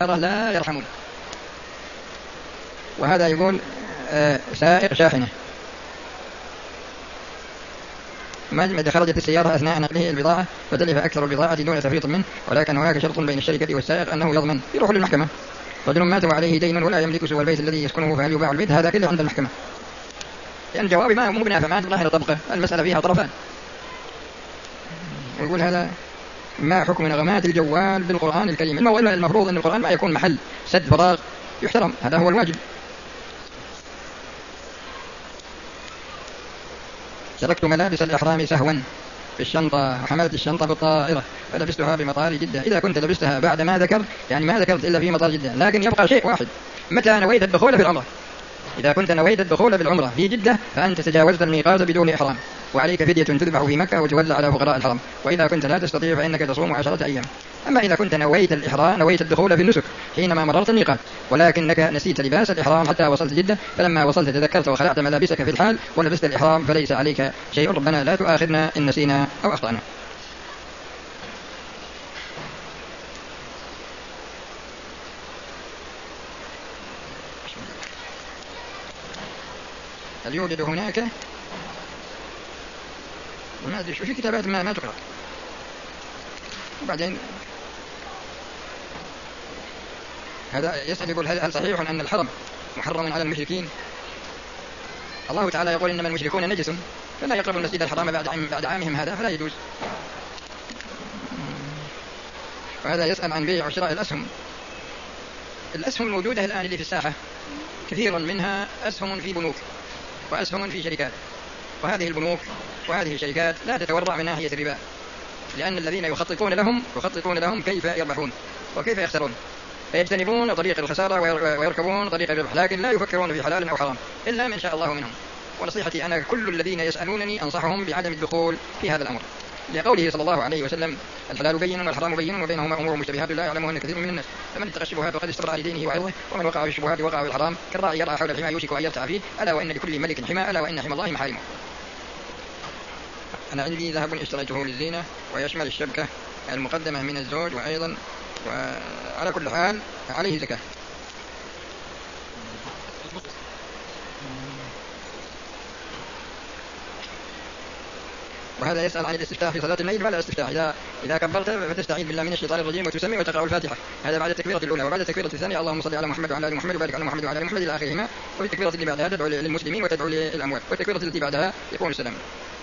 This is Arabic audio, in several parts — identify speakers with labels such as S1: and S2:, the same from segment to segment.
S1: لا يرحمون. وهذا يقول سائق شاحنة إذا خرجت السيارة أثناء نقله البضاعة فتلف أكثر البضاعة دون تفريط منه، ولكن هناك شرط بين الشركة والسائق أنه يضمن، يروح للمحكمة. رجل مات وعليه دين ولا يملك سوى البيت الذي يسكنه، فهل يباع البيت؟ هذا كله عند المحكمة. يعني جوابي ما مو بنافع، ما ظاهر طبقة، المسألة فيها طرفان. ويقول هذا ما حكم نغمات الجوال بالقرآن الكريم؟ المفروض أن القرآن ما يكون محل سد فراغ، يحترم، هذا هو الواجب. تركت ملابس الإحرام سهوا في الشنطة وحملت الشنطة في الطائرة فلبستها بمطار جدة. إذا كنت لبستها بعد ما ذكر يعني ما ذكرت إلا في مطار جدة، لكن يبقى شيء واحد: متى نويت الدخول في العمرة؟ إذا كنت نويت الدخول في العمرة في جدة فأنت تجاوزت الميقات بدون إحرام، وعليك فدية تذبح في مكة وتولى على فقراء الحرم. وإذا كنت لا تستطيع فإنك تصوم 10 أيام. أما إذا كنت نويت الإحرام، نويت الدخول في النسك حينما مررت الميقات، ولكنك نسيت لباس الإحرام حتى وصلت جدة، فلما وصلت تذكرت وخلعت ملابسك في الحال ولبست الإحرام، فليس عليك شيء. ربنا لا تؤاخذنا إن نسينا أو أخطأنا. هل يوجد هناك ما أدري شو في كتابات ما تقرأ. وبعدين هذا يسأل يقول هل صحيح أن الحرم محرم على المشركين؟ الله تعالى يقول إنما المشركون نجس فلا يقربوا المسجد الحرام بعد عامهم هذا، فلا يجوز. وهذا يسأل عن بيع وشراء الأسهم. الأسهم الموجودة الآن اللي في الساحة كثير منها أسهم في بنوك وأسهم في شركات، وهذه البنوك وهذه الشركات لا تتورع من ناحية الربا، لأن الذين يخططون لهم كيف يربحون وكيف يخسرون، فيجتنبون طريق الخسارة ويركبون طريق الربح، لكن لا يفكرون في حلال أو حرام إلا من شاء الله منهم. ونصيحتي أنا كل الذين يسألونني أنصحهم بعدم الدخول في هذا الأمر، لقوله صلى الله عليه وسلم: الحلال بين والحرام بين وبينهما أمور مشتبهات لا يعلمهن كثير من الناس، فمن اتقى الشبهات فقد استبرأ لدينه وعرضه، ومن وقع في الشبهات وقع في الحرام، كالراعي يرعى حول الحمى يوشك أن يرتع فيه، ألا وإن لكل ملك حمى، ألا وإن حمى الله محارمه. أنا عندي ذهب اشتريته للزينة ويشمل الشبكة المقدمة من الزوج، وأيضا وعلى كل حال عليه زكاة. وهذا يسأل عن الاستفتاح في صلاة الليل. فلا استفتاح، إذا كبرت فتستعيذ بالله من الشيطان الرجيم وتسمي وتقرأ الفاتحة، هذا بعد التكبيرة الأولى. وبعد التكبيرة الثانية اللهم صل على محمد وعلى آل محمد وبارك على محمد وعلى آل محمد إلى آخرهما. وفي التكبيرة اللي بعدها تدعو للمسلمين وتدعو للأموات، والتكبيرة التي بعدها يقول السلام.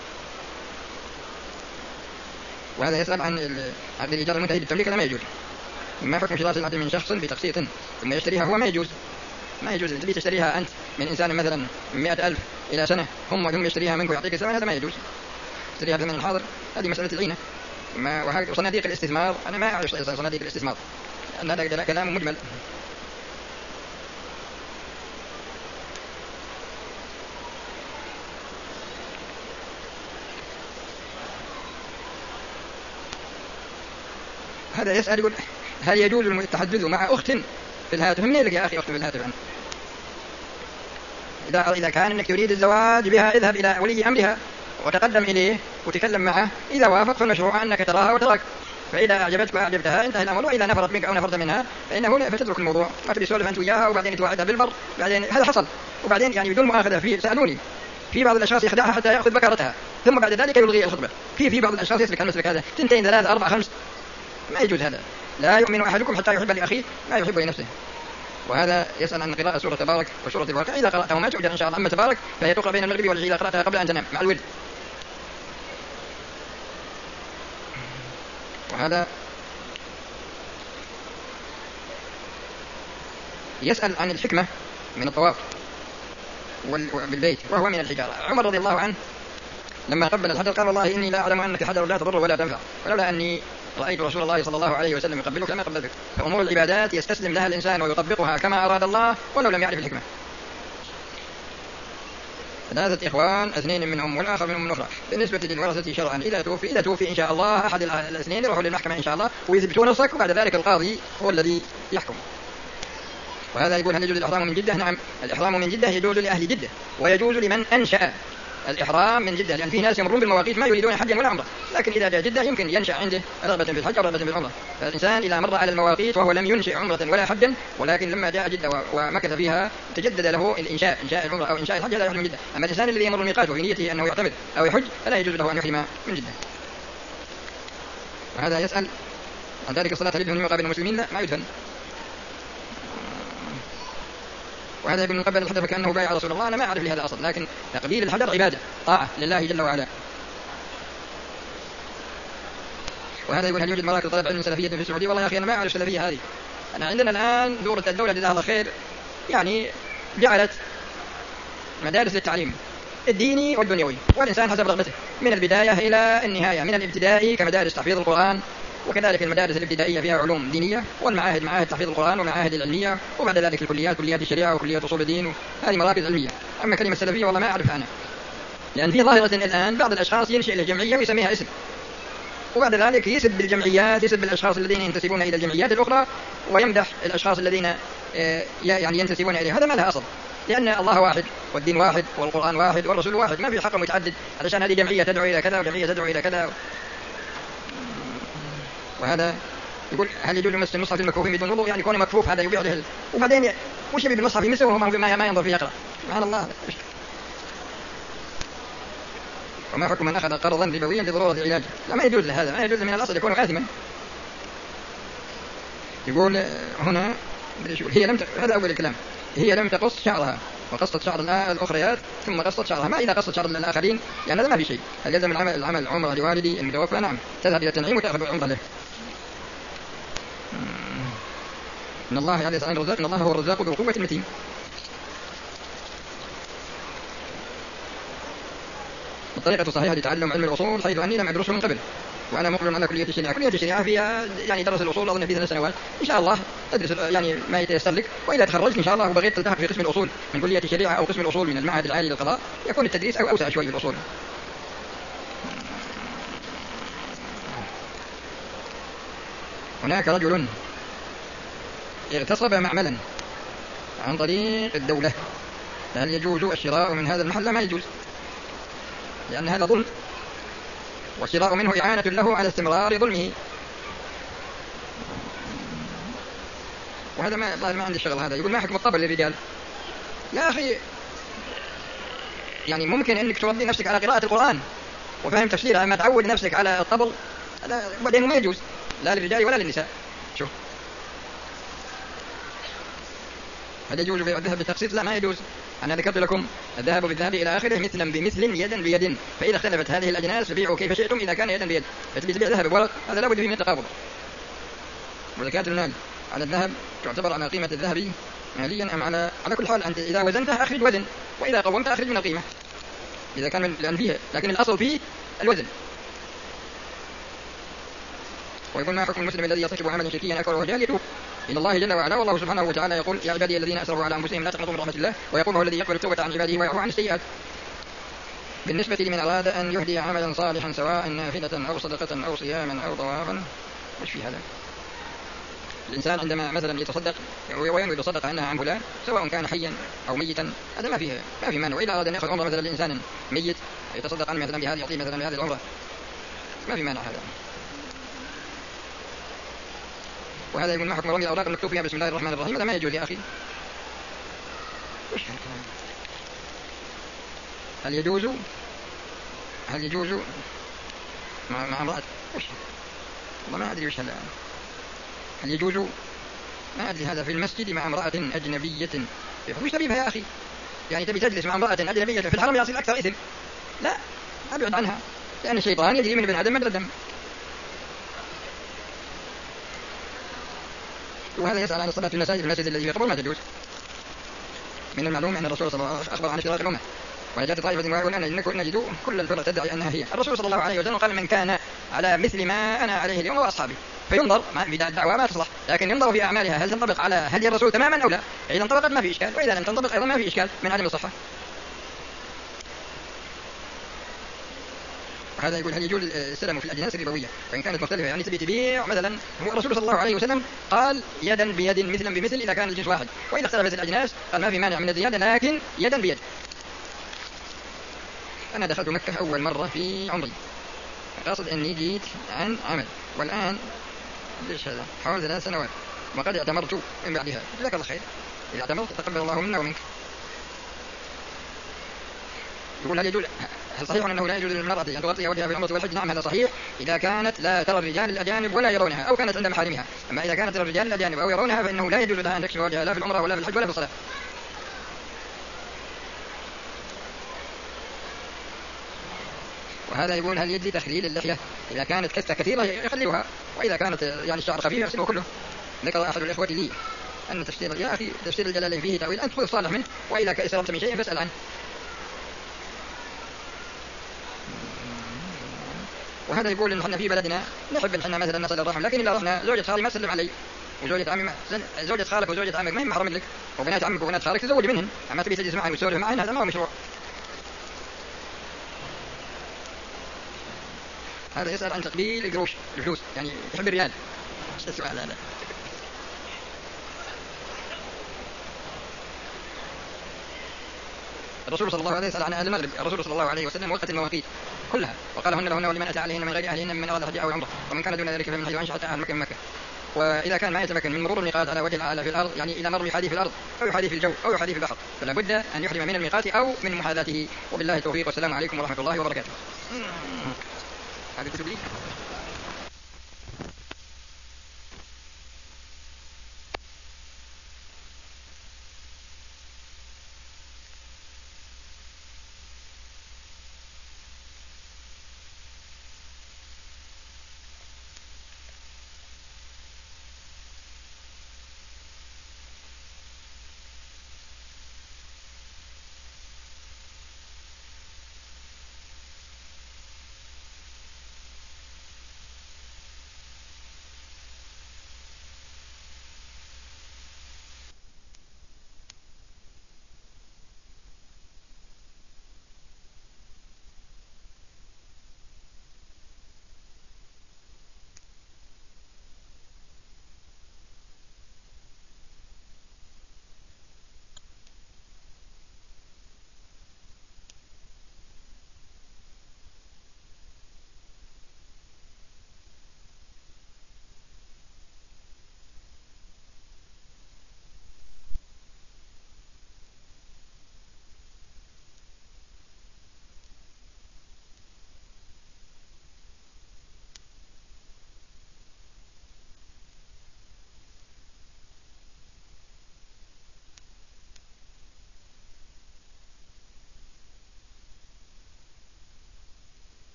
S1: وهذا يسأل عن عقد الإيجار المنتهي بالتمليك. هذا ما يجوز. ما حكم شراء سلعة من شخص بتقسيط ثم يشتريها هو؟ ما يجوز. تبي تشتريها أنت من إنسان مثلا 100,000 إلى سنة ثم يشتريها منك ويعطيك الثمن، هذا ما يجوز. تشتريها بثمن الحاضر، هذه مسألة العينة. وصناديق الاستثمار أنا ما أعرف صناديق الاستثمار، أن هذا كلام مجمل. هذا يسأل يقول: هل يجوز التحدث مع أخت في الهاتف؟ منين لك يا أخي أخت في الهاتف أنت؟ إذا كان أنك تريد الزواج بها اذهب إلى ولي أمرها وتقدم إليه وتكلم معه، إذا وافق فالمشروع أنك تراها وتراك، فإذا أعجبتك وأعجبتها انتهى الأمر، وإذا نفرت منك أو نفرت منها فإنه فتترك الموضوع، ما تبي تسولف أنت وياها وبعدين توعدها بالبر، بعدين هذا حصل، وبعدين يعني بدون مؤاخذة سألوني في بعض الأشخاص يخدعها حتى يأخذ بكرتها ثم بعد ذلك يلغي الخطبة. في بعض الأشخاص يسلك المسلك هذا 2 3 4 5، ما يجوز هذا. لا يؤمن أحدكم حتى يحب لأخيه ما يحب لنفسه. وهذا يسأل عن قراءة سورة تبارك وسورة الواقع. إذا قرأتها ما تؤجر إن شاء الله. أما تبارك فهي تقرأ بين المغرب والعشاء إذا قرأتها قبل أن تنام مع الورد. وهذا يسأل عن الحكمة من الطواف بالبيت وهو من الحجارة. عمر رضي الله عنه لما قبل الحجر قال: والله إني لا أعلم أنك حجر لا تضر ولا تنفع، ولولا أني رأيت رسول الله صلى الله عليه وسلم يقبلك لما قبلتك. فأمور العبادات يستسلم لها الإنسان ويطبقها كما أراد الله ولو لم يعرف الحكمة. 3 إخوان 2 منهم والآخر منهم أخرى. بالنسبة للورثة شرعا إذا توفي إن شاء الله أحد الاثنين يروحوا للمحكمة إن شاء الله ويثبتون نصك، وبعد ذلك القاضي هو الذي يحكم. وهذا يقول: هل يجوز الإحرام من جدة؟ نعم، الإحرام من جدة يجوز لأهل جدة ويجوز لمن أنشأ الإحرام من جدة، لأن في ناس يمرون بالمواقيت ما يريدون حجا ولا عمرة، لكن إذا جاء جدة يمكن ينشأ عنده رغبة في الحج أو رغبة في العمرة. فالإنسان إذا مر على المواقيت وهو لم ينشئ عمرة ولا حجا، ولكن لما جاء جدة ومكث فيها تجدد له إنشاء العمرة أو إنشاء الحج، لا يحرم من جدة. أما الإنسان الذي يمر الميقات وفي نيته أنه يعتمر أو يحج فلا يجوز له أن يحرم من جدة. وهذا يسأل عن ذلك الصلاة هل يدفن مقابل المسلمين؟ لا، ما يدفن. وهذا يقول من قبل الحجر فكأنه بايع رسول الله. أنا ما أعرف لهذا أصل، لكن تقبيل الحجر عبادة طاعة لله جل وعلا. وهذا يقول هل يوجد مراكز طلب علم سلفية في السعودية؟ والله يا أخي أنا ما أعرف السلفية هذه. أنا عندنا الآن الدولة جزاها الله خير يعني جعلت مدارس للتعليم الديني والدنيوي، والإنسان حسب رغبته من البداية إلى النهاية، من الابتدائي كمدارس تحفيظ القرآن، وكذلك المدارس الابتدائية فيها علوم دينية، والمعاهد معاهد تحفيظ القرآن ومعاهد العلمية، وبعد ذلك الكليات كليات الشريعة وكليات أصول الدين، هذه مراكز علمية. أما كلمة سلفية والله ما أعرف عنها، لأن في ظاهرة الآن بعض الأشخاص ينشئ له جمعية ويسميها اسم، وبعد ذلك يسب الجمعيات، يسب الأشخاص الذين ينتسبون إلى الجمعيات الأخرى، ويمدح الأشخاص الذين يعني ينتسبون إليه. هذا ما لها أصل، لأن الله واحد والدين واحد والقرآن واحد والرسول واحد، ما في حق متعدد علشان هذه جمعية تدعو إلى كذا وجمعية تدعو إلى كذا. وهذا يقول هل يجوز مس المصحف المكفوف بدون وضوء؟ يعني كونه مكفوف هذا يبيع له. وبعدين وش يبي بالمصحف يمسه وهو ما ينظر فيه يقرأ؟ سبحان الله. وما حكم من أخذ قرضا ربويا لضرورة العلاج؟ لا، ما يجوز له هذا، ما يجوز من الأصل، يكون آثما. يقول هنا هذا أول الكلام، هي لم تقص شعرها وقصت شعر الأخريات ثم قصت شعرها. ما إذا قصت شعر الآخرين يعني هذا ما في شيء. هل يلزم العمل عمرة لوالدي المتوفى؟ نعم، تذهب إلى التنعيم وتأخذ عمرة له. إن الله يعني يسأل الرزاق، إن الله هو الرزاق ذو القوة المتين. الطريقة الصحيحة لتعلم علم الأصول حيث أني لم أدرسه من قبل وأنا مقبل على كلية الشريعة. كلية الشريعة فيها يعني درس الأصول أظن في 3 سنوات إن شاء الله، تدرس يعني ما يتيسر لك، وإذا تخرجت إن شاء الله وبغيت تلتحق في قسم الأصول من كلية الشريعة أو قسم الأصول من المعهد العالي للقضاء يكون التدريس أوسع شوي في الأصول. هناك رجل اغتصب معملا عن طريق الدولة، هل يجوز الشراء من هذا المحل؟ ما يجوز، لأن هذا ظلم، والشراء منه إعانة له على استمرار ظلمه. وهذا ما عندي شغل. هذا يقول ما حكم الطبل للرجال؟ يا أخي يعني ممكن أنك تربي نفسك على قراءة القرآن وفهم تفسيرها، ما تعود نفسك على الطبل هذا بعدين ما يجوز لا للرجال ولا للنساء. شوف هل يجوز بيع الذهب بالتقسيط؟ لا، ما يجوز. أنا ذكرت لكم الذهب بالذهب إلى آخره مثلا بمثل يدا بيد، فإذا اختلفت هذه الأجناس فبيعوا كيف شئتم إذا كان يدا بيد. فتبيع ذهب بورق هذا لا بد فيه من التقابض. وزكاة المال على الذهب تعتبر على قيمة الذهب ماليا أم على كل حال أنت إذا وزنته أخرج وزن، وإذا قومت أخرج من القيمة إذا كان لأن فيه، لكن الأصل فيه الوزن. ويقول ما حكم المسلم الذي يرتكب عملا شركيا أكبر وجهل يتوب إلى الله جل وعلا، والله سبحانه وتعالى يقول يا عبادي الذين أسرفوا على أنفسهم لا تقنطوا من رحمة الله، ويقول هو الذي يقبل التوبة عن عباده ويعفو عن السيئات. بالنسبة لمن أراد أن يهدي عملا صالحا سواء نافلة أو صدقة أو صياما أو طوافا، مش في هذا؟ الإنسان عندما مثلا يتصدق وينوي بالصدقة أنها عن فلان سواء كان حيا أو ميتا هذا ما في مانع. وإذا أراد أن يأخذ عمرة مثلا لإنسان ميت يتصدق عنه مثلا بهذه يعطيه مثلا بهذه العمرة ما في مانع هذا. وهذا يقول ما حكم رمي الأوراق المكتوب فيها بسم الله الرحمن الرحيم؟ هذا ما يجوز يا أخي. هل يجوز مع امرأة؟ والله ما أدري وش هذا. هل يجوز ما أدري هذا في المسجد مع امرأة أجنبية؟ وش تبيها يا أخي؟ يعني تبي تجلس مع امرأة أجنبية في الحرم يصير أكثر إثم. لا، أبعد عنها، لأن الشيطان يجري من ابن آدم مجرى الدم. وهذا يسأل عن الصلاة في المسجد الذي يقبل ما تجوز. من المعلوم أن الرسول صلى الله عليه وسلم أخبر عن اشتراك الأمة ونجاة طائفة ويقول أن نجد كل الفرق تدعي أنها هي. الرسول صلى الله عليه وسلم قال من كان على مثل ما أنا عليه اليوم وأصحابي، فينظر في الدعوة ما تصلح، لكن ينظر في أعمالها هل تنطبق على هدي الرسول تماما أو لا. إذا انطبقت ما في إشكال، وإذا لم تنطبق أيضا ما في إشكال من عدم الصحة. هذا يقول هل يجوز السلم في الأجناس الربوية وإن كانت مختلفة؟ يعني تبي تبيع مثلا، هو الرسول صلى الله عليه وسلم قال يدا بيد مثلا بمثل إذا كان الجنس واحد، وإذا اختلفت الأجناس قال ما في مانع من الزيادة لكن يدا بيد. أنا دخلت مكة أول مرة في عمري، قصد أني جيت عن عمل، والآن ليش هذا حوالي 3 سنوات وقد اعتمرت من بعدها. جزاك الله خير، إذا اعتمرت تقبل الله منا ومنك. يقول هل صحيح أنه لا يجوز للمرأة أن تغطي وجهها في العمرة والحج؟ نعم هذا صحيح إذا كانت لا ترى الرجال الأجانب ولا يرونها أو كانت عند محارمها. أما إذا كانت ترى الرجال الأجانب أو يرونها فإنه لا يجوز لها أن تكشف وجهها لا في العمرة ولا في الحج ولا في الصلاة. وهذا يقول هل يجزي تخليل اللحية إذا كانت كثة كثيرة يخليها، وإذا كانت يعني الشعر خفيف يغسله كله. ذكر أحد الإخوة لي أن تفسير يا أخي تفسير الجلالين فيه تأويل، أنت خذ صالح منه، وإذا استردت من شيء فاسأل عنه. وهذا يقول إن إحنا في بلدنا نحب إن إحنا مثلا نصل الرحم، لكن إذا رحنا زوجة خالي ما تسلم علي، وزوجة عمي زوجة خالك وزوجة عمك ما هي محرم لك، وبنات عمك وبنات خالك تزوج منهن، أما تبي تجلس معي وتسولف معي هذا ما هو مشروع. هذا يسأل عن تقبيل القروش الفلوس، يعني يحب الريال. ايش السؤال هذا؟ الرسول صلى الله عليه وسلم عن أهل المغرب، الرسول صلى الله عليه وسلم وقت المواقيت كلها وقال هن لهن ولمن أتى عليهن من غير أهلهن من أراد الحج أو العمرة، ومن كان دون ذلك فمن حيث أنشأ حتى أهل مكة من مكة. وإذا كان ما يتمكن من مرور الميقات على وجه الأعلى في الأرض، يعني إلى مر يحاذي في الأرض أو يحاذي في الجو أو يحاذي في البحر، فلا بد أن يحرم من الميقات أو من محاذاته. وبالله التوفيق والسلام عليكم ورحمة الله وبركاته. هذا كتب لي.